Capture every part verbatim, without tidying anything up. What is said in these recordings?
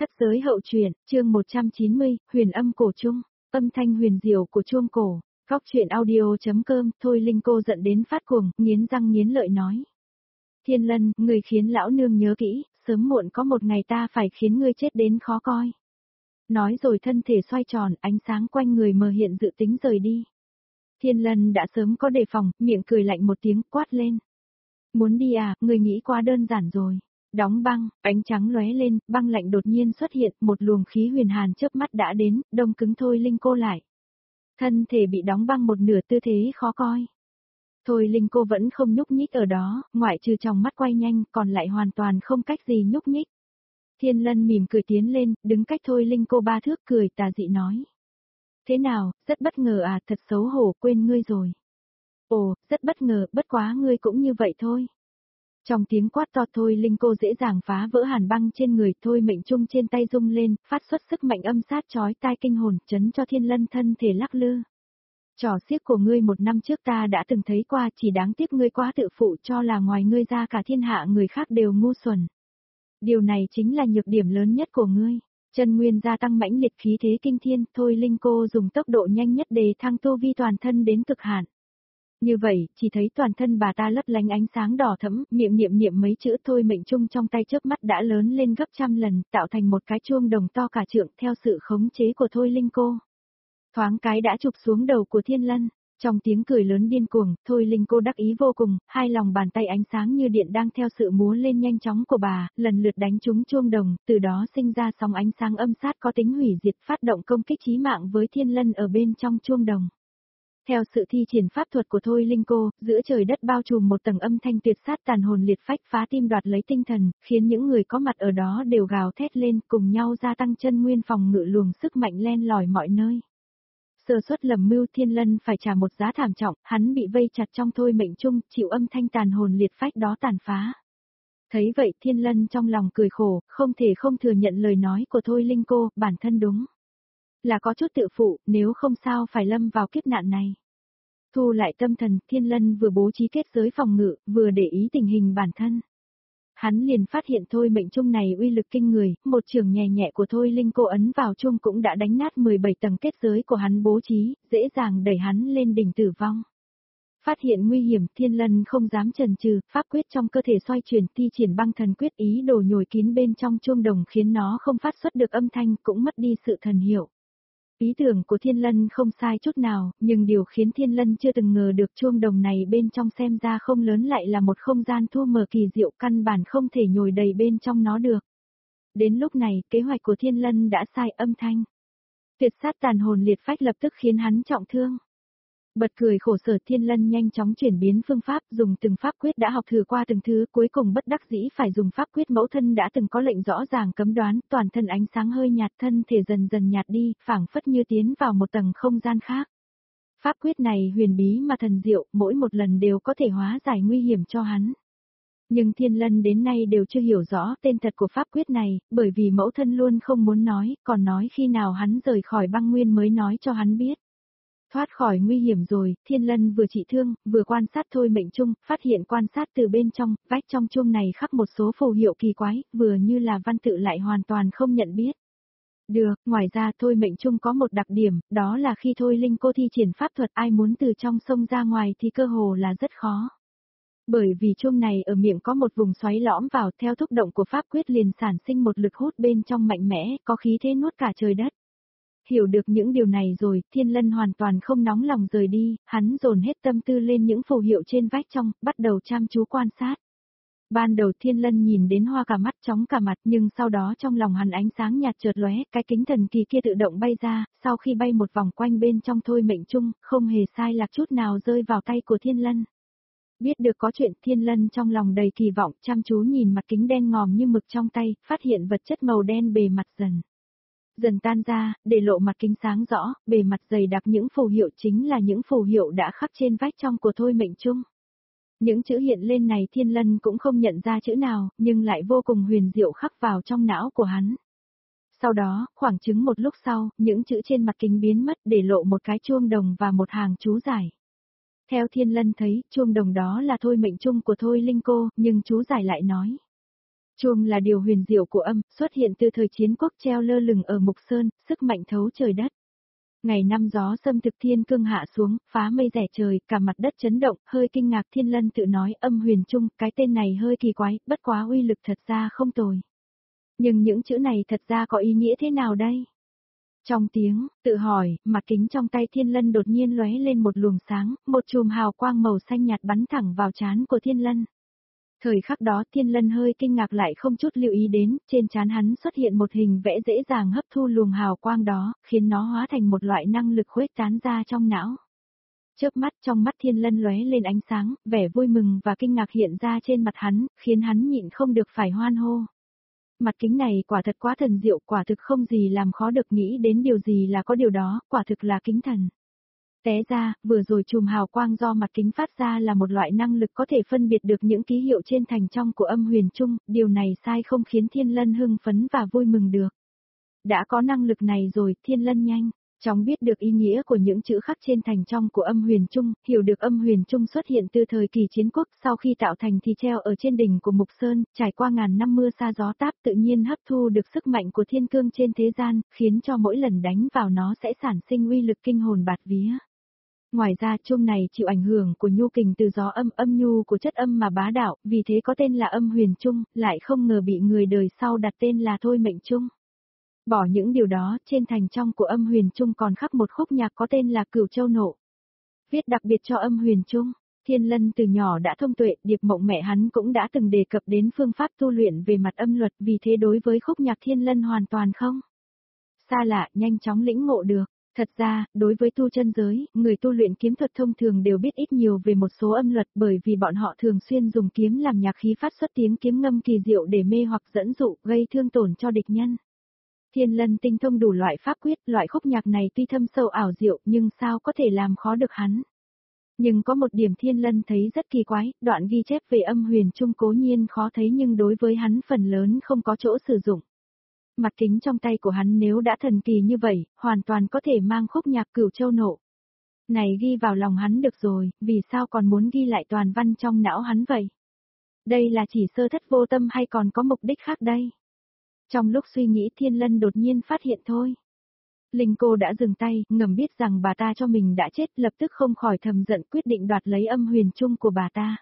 Thất giới hậu truyện, chương một trăm chín mươi, huyền âm cổ chung, âm thanh huyền diệu của chuông cổ, góc truyện audio.com, thôi Linh cô giận đến phát cuồng, nghiến răng nghiến lợi nói. Thiên Lân, người khiến lão nương nhớ kỹ, sớm muộn có một ngày ta phải khiến ngươi chết đến khó coi. Nói rồi thân thể xoay tròn, ánh sáng quanh người mờ hiện dự tính rời đi. Thiên Lân đã sớm có đề phòng, miệng cười lạnh một tiếng quát lên. Muốn đi à, người nghĩ quá đơn giản rồi. Đóng băng, ánh trắng lóe lên, băng lạnh đột nhiên xuất hiện, một luồng khí huyền hàn chớp mắt đã đến, đông cứng Thôi Linh cô lại. Thân thể bị đóng băng một nửa, tư thế khó coi. Thôi Linh cô vẫn không nhúc nhích ở đó, ngoại trừ trong mắt quay nhanh, còn lại hoàn toàn không cách gì nhúc nhích. Thiên Lân mỉm cười tiến lên, đứng cách Thôi Linh cô ba thước, cười tà dị nói. Thế nào, rất bất ngờ à, thật xấu hổ, quên ngươi rồi. Ồ, rất bất ngờ, bất quá ngươi cũng như vậy thôi. Trong tiếng quát to, Thôi Linh cô dễ dàng phá vỡ hàn băng trên người, Thôi mệnh trung trên tay rung lên, phát xuất sức mạnh âm sát chói tai kinh hồn, chấn cho Thiên Lân thân thể lắc lư. Trò xiếc của ngươi một năm trước ta đã từng thấy qua, chỉ đáng tiếc ngươi quá tự phụ, cho là ngoài ngươi ra cả thiên hạ người khác đều ngu xuẩn. Điều này chính là nhược điểm lớn nhất của ngươi. Chân nguyên gia tăng mãnh liệt, khí thế kinh thiên, Thôi Linh cô dùng tốc độ nhanh nhất để thăng tu vi toàn thân đến cực hạn. Như vậy, chỉ thấy toàn thân bà ta lấp lánh ánh sáng đỏ thẫm, miệng niệm niệm mấy chữ Thôi mệnh trung trong tay chớp mắt đã lớn lên gấp trăm lần, tạo thành một cái chuông đồng to cả trượng theo sự khống chế của Thôi Linh cô. Thoáng cái đã chụp xuống đầu của Thiên Lân, trong tiếng cười lớn điên cuồng, Thôi Linh cô đắc ý vô cùng, hai lòng bàn tay ánh sáng như điện đang theo sự múa lên nhanh chóng của bà, lần lượt đánh trúng chuông đồng, từ đó sinh ra sóng ánh sáng âm sát có tính hủy diệt, phát động công kích chí mạng với Thiên Lân ở bên trong chuông đồng. Theo sự thi triển pháp thuật của Thôi Linh cô, giữa trời đất bao trùm một tầng âm thanh tuyệt sát tàn hồn liệt phách, phá tim đoạt lấy tinh thần, khiến những người có mặt ở đó đều gào thét lên, cùng nhau gia tăng chân nguyên phòng ngự luồng sức mạnh len lỏi mọi nơi. Sơ suất lầm mưu, Thiên Lân phải trả một giá thảm trọng, hắn bị vây chặt trong Thôi mệnh trung, chịu âm thanh tàn hồn liệt phách đó tàn phá. Thấy vậy, Thiên Lân trong lòng cười khổ, không thể không thừa nhận lời nói của Thôi Linh cô, bản thân đúng là có chút tự phụ, nếu không sao phải lâm vào kiếp nạn này. Thu lại tâm thần, Thiên Lân vừa bố trí kết giới phòng ngự, vừa để ý tình hình bản thân. Hắn liền phát hiện Thôi mệnh trung này uy lực kinh người, một trường nhẹ nhẹ của Thôi Linh cô ấn vào chung cũng đã đánh nát mười bảy tầng kết giới của hắn bố trí, dễ dàng đẩy hắn lên đỉnh tử vong. Phát hiện nguy hiểm, Thiên Lân không dám chần chừ, pháp quyết trong cơ thể xoay chuyển, thi triển băng thần quyết, ý đồ nhồi kín bên trong chuông đồng khiến nó không phát xuất được âm thanh, cũng mất đi sự thần hiệu. Ý tưởng của Thiên Lân không sai chút nào, nhưng điều khiến Thiên Lân chưa từng ngờ được chuông đồng này bên trong xem ra không lớn lại là một không gian thu mở kỳ diệu, căn bản không thể nhồi đầy bên trong nó được. Đến lúc này, kế hoạch của Thiên Lân đã sai, âm thanh tuyệt sát tàn hồn liệt phách lập tức khiến hắn trọng thương. Bật cười khổ sở, Thiên Lân nhanh chóng chuyển biến phương pháp, dùng từng pháp quyết đã học thử qua từng thứ, cuối cùng bất đắc dĩ phải dùng pháp quyết mẫu thân đã từng có lệnh rõ ràng cấm đoán, toàn thân ánh sáng hơi nhạt, thân thể dần dần nhạt đi, phảng phất như tiến vào một tầng không gian khác. Pháp quyết này huyền bí mà thần diệu, mỗi một lần đều có thể hóa giải nguy hiểm cho hắn. Nhưng Thiên Lân đến nay đều chưa hiểu rõ tên thật của pháp quyết này, bởi vì mẫu thân luôn không muốn nói, còn nói khi nào hắn rời khỏi băng nguyên mới nói cho hắn biết. Thoát khỏi nguy hiểm rồi, Thiên Lân vừa trị thương, vừa quan sát Thôi mệnh trung, phát hiện quan sát từ bên trong, vách trong chuông này khắc một số phù hiệu kỳ quái, vừa như là văn tự lại hoàn toàn không nhận biết. Được, ngoài ra Thôi mệnh trung có một đặc điểm, đó là khi Thôi Linh cô thi triển pháp thuật, ai muốn từ trong sông ra ngoài thì cơ hồ là rất khó. Bởi vì chuông này ở miệng có một vùng xoáy lõm vào, theo thúc động của pháp quyết liền sản sinh một lực hút bên trong mạnh mẽ, có khí thế nuốt cả trời đất. Hiểu được những điều này rồi, Thiên Lân hoàn toàn không nóng lòng rời đi, hắn dồn hết tâm tư lên những phù hiệu trên vách trong, bắt đầu chăm chú quan sát. Ban đầu Thiên Lân nhìn đến hoa cả mắt, chóng cả mặt, nhưng sau đó trong lòng hắn ánh sáng nhạt chợt lóe, cái kính thần kỳ kia tự động bay ra, sau khi bay một vòng quanh bên trong Thôi mệnh trung, không hề sai lạc chút nào rơi vào tay của Thiên Lân. Biết được có chuyện, Thiên Lân trong lòng đầy kỳ vọng, chăm chú nhìn mặt kính đen ngòm như mực trong tay, phát hiện vật chất màu đen bề mặt dần dần tan ra, để lộ mặt kính sáng rõ, bề mặt dày đặc những phù hiệu chính là những phù hiệu đã khắc trên vách trong của Thôi mệnh trung. Những chữ hiện lên này Thiên Lân cũng không nhận ra chữ nào, nhưng lại vô cùng huyền diệu khắc vào trong não của hắn. Sau đó, khoảng chừng một lúc sau, những chữ trên mặt kính biến mất, để lộ một cái chuông đồng và một hàng chú giải. Theo Thiên Lân thấy, chuông đồng đó là Thôi mệnh trung của Thôi Linh cô, nhưng chú giải lại nói. Chuông là điều huyền diệu của âm, xuất hiện từ thời chiến quốc treo lơ lửng ở Mục Sơn, sức mạnh thấu trời đất. Ngày năm gió xâm thực thiên cương hạ xuống, phá mây rẻ trời, cả mặt đất chấn động, hơi kinh ngạc Thiên Lân tự nói âm huyền trung, cái tên này hơi kỳ quái, bất quá uy lực thật ra không tồi. Nhưng những chữ này thật ra có ý nghĩa thế nào đây? Trong tiếng, tự hỏi, mặt kính trong tay Thiên Lân đột nhiên lóe lên một luồng sáng, một chùm hào quang màu xanh nhạt bắn thẳng vào trán của Thiên Lân. Thời khắc đó Thiên Lân hơi kinh ngạc lại không chút lưu ý đến, trên trán hắn xuất hiện một hình vẽ dễ dàng hấp thu luồng hào quang đó, khiến nó hóa thành một loại năng lực khuếch tán ra trong não. Chớp mắt trong mắt Thiên Lân lóe lên ánh sáng, vẻ vui mừng và kinh ngạc hiện ra trên mặt hắn, khiến hắn nhịn không được phải hoan hô. Mặt kính này quả thật quá thần diệu, quả thực không gì làm khó được nghĩ đến điều gì là có điều đó, quả thực là kính thần. Té ra, vừa rồi chùm hào quang do mặt kính phát ra là một loại năng lực có thể phân biệt được những ký hiệu trên thành trong của âm huyền trung, điều này sai không khiến Thiên Lân hưng phấn và vui mừng được. Đã có năng lực này rồi, Thiên Lân nhanh chóng biết được ý nghĩa của những chữ khắc trên thành trong của âm huyền trung, hiểu được âm huyền trung xuất hiện từ thời kỳ chiến quốc, sau khi tạo thành thì treo ở trên đỉnh của Mục Sơn, trải qua ngàn năm mưa sa gió táp tự nhiên hấp thu được sức mạnh của thiên cương trên thế gian, khiến cho mỗi lần đánh vào nó sẽ sản sinh uy lực kinh hồn bạt vía. Ngoài ra chuông này chịu ảnh hưởng của nhu kình từ gió âm âm nhu của chất âm mà bá đạo, vì thế có tên là âm huyền trung, lại không ngờ bị người đời sau đặt tên là thôi mệnh trung. Bỏ những điều đó, trên thành trong của âm huyền trung còn khắc một khúc nhạc có tên là Cửu Châu Nộ. Viết đặc biệt cho âm huyền trung, Thiên Lân từ nhỏ đã thông tuệ, Điệp Mộng mẹ hắn cũng đã từng đề cập đến phương pháp tu luyện về mặt âm luật, vì thế đối với khúc nhạc Thiên Lân hoàn toàn không xa lạ, nhanh chóng lĩnh ngộ được. Thật ra, đối với tu chân giới, người tu luyện kiếm thuật thông thường đều biết ít nhiều về một số âm luật bởi vì bọn họ thường xuyên dùng kiếm làm nhạc khí phát xuất tiếng kiếm ngâm kỳ diệu để mê hoặc dẫn dụ, gây thương tổn cho địch nhân. Thiên Lân tinh thông đủ loại pháp quyết, loại khúc nhạc này tuy thâm sâu ảo diệu nhưng sao có thể làm khó được hắn. Nhưng có một điểm Thiên Lân thấy rất kỳ quái, đoạn ghi chép về âm huyền trung cố nhiên khó thấy nhưng đối với hắn phần lớn không có chỗ sử dụng. Mặt kính trong tay của hắn nếu đã thần kỳ như vậy, hoàn toàn có thể mang khúc nhạc Cửu Châu Nộ này ghi vào lòng hắn được rồi, vì sao còn muốn ghi lại toàn văn trong não hắn vậy? Đây là chỉ sơ thất vô tâm hay còn có mục đích khác đây? Trong lúc suy nghĩ Thiên Lân đột nhiên phát hiện thôi. Linh cô đã dừng tay, ngầm biết rằng bà ta cho mình đã chết, lập tức không khỏi thầm giận quyết định đoạt lấy âm huyền trung của bà ta.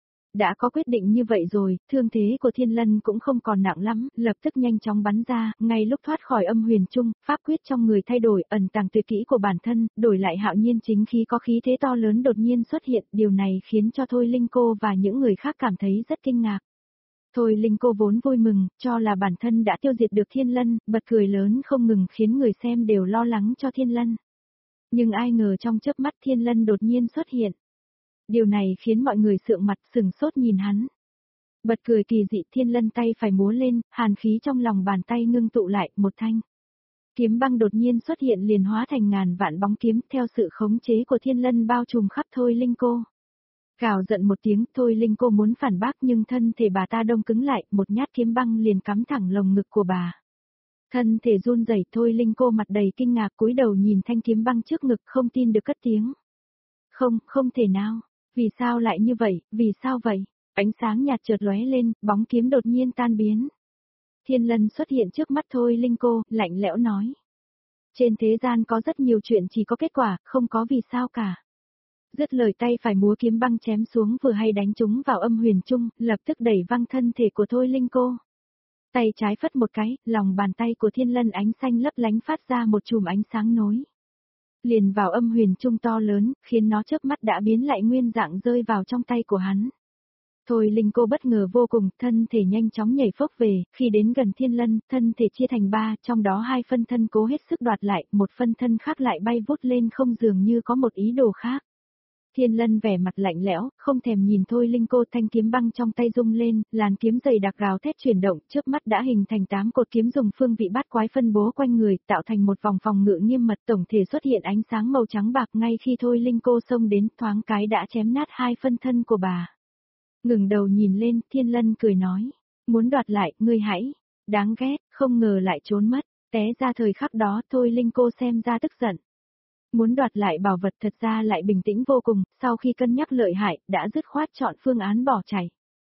Đã có quyết định như vậy rồi, thương thế của Thiên Lân cũng không còn nặng lắm, lập tức nhanh chóng bắn ra, ngay lúc thoát khỏi âm huyền trung, pháp quyết trong người thay đổi, ẩn tàng tuyệt kỹ của bản thân, đổi lại hạo nhiên chính khí có khí thế to lớn đột nhiên xuất hiện, điều này khiến cho Thôi Linh cô và những người khác cảm thấy rất kinh ngạc. Thôi Linh cô vốn vui mừng, cho là bản thân đã tiêu diệt được Thiên Lân, bật cười lớn không ngừng khiến người xem đều lo lắng cho Thiên Lân. Nhưng ai ngờ trong chớp mắt Thiên Lân đột nhiên xuất hiện. Điều này khiến mọi người sượng mặt sừng sốt nhìn hắn. Bật cười kỳ dị Thiên Lân tay phải múa lên, hàn khí trong lòng bàn tay ngưng tụ lại, một thanh kiếm băng đột nhiên xuất hiện liền hóa thành ngàn vạn bóng kiếm theo sự khống chế của Thiên Lân bao trùm khắp Thôi Linh cô. Gào giận một tiếng, Thôi Linh cô muốn phản bác nhưng thân thể bà ta đông cứng lại, một nhát kiếm băng liền cắm thẳng lồng ngực của bà. Thân thể run rẩy, Thôi Linh cô mặt đầy kinh ngạc cúi đầu nhìn thanh kiếm băng trước ngực không tin được cất tiếng. Không, không thể nào. Vì sao lại như vậy, vì sao vậy? Ánh sáng nhạt chợt lóe lên, bóng kiếm đột nhiên tan biến. Thiên Lân xuất hiện trước mắt Thôi Linh cô, lạnh lẽo nói. Trên thế gian có rất nhiều chuyện chỉ có kết quả, không có vì sao cả. Dứt lời tay phải múa kiếm băng chém xuống vừa hay đánh trúng vào âm huyền trung, lập tức đẩy văng thân thể của Thôi Linh cô. Tay trái phất một cái, lòng bàn tay của Thiên Lân ánh xanh lấp lánh phát ra một chùm ánh sáng nối liền vào âm huyền trung to lớn, khiến nó chớp mắt đã biến lại nguyên dạng rơi vào trong tay của hắn. Thôi Linh cô bất ngờ vô cùng, thân thể nhanh chóng nhảy phốc về, khi đến gần Thiên Lân, thân thể chia thành ba, trong đó hai phân thân cố hết sức đoạt lại, một phân thân khác lại bay vút lên không dường như có một ý đồ khác. Thiên Lân vẻ mặt lạnh lẽo, không thèm nhìn Thôi Linh cô, thanh kiếm băng trong tay rung lên, làn kiếm dày đặc gào thét chuyển động, chớp mắt đã hình thành tám cột kiếm dùng phương vị bát quái phân bố quanh người, tạo thành một vòng phòng ngự nghiêm mật, tổng thể xuất hiện ánh sáng màu trắng bạc ngay khi Thôi Linh cô xông đến, thoáng cái đã chém nát hai phân thân của bà. Ngừng đầu nhìn lên, Thiên Lân cười nói, muốn đoạt lại, ngươi hãy, đáng ghét, không ngờ lại trốn mất, té ra thời khắc đó Thôi Linh cô xem ra tức giận. Muốn đoạt lại bảo vật thật ra lại bình tĩnh vô cùng, sau khi cân nhắc lợi hại, đã dứt khoát chọn phương án bỏ chạy.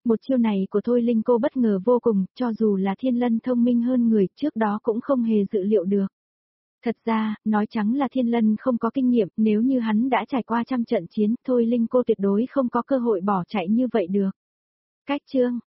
Một chiêu này của Thôi Linh cô bất ngờ vô cùng, cho dù là Thiên Lân thông minh hơn người, trước đó cũng không hề dự liệu được. Thật ra, nói trắng là Thiên Lân không có kinh nghiệm, nếu như hắn đã trải qua trăm trận chiến, Thôi Linh cô tuyệt đối không có cơ hội bỏ chạy như vậy được. Cách chương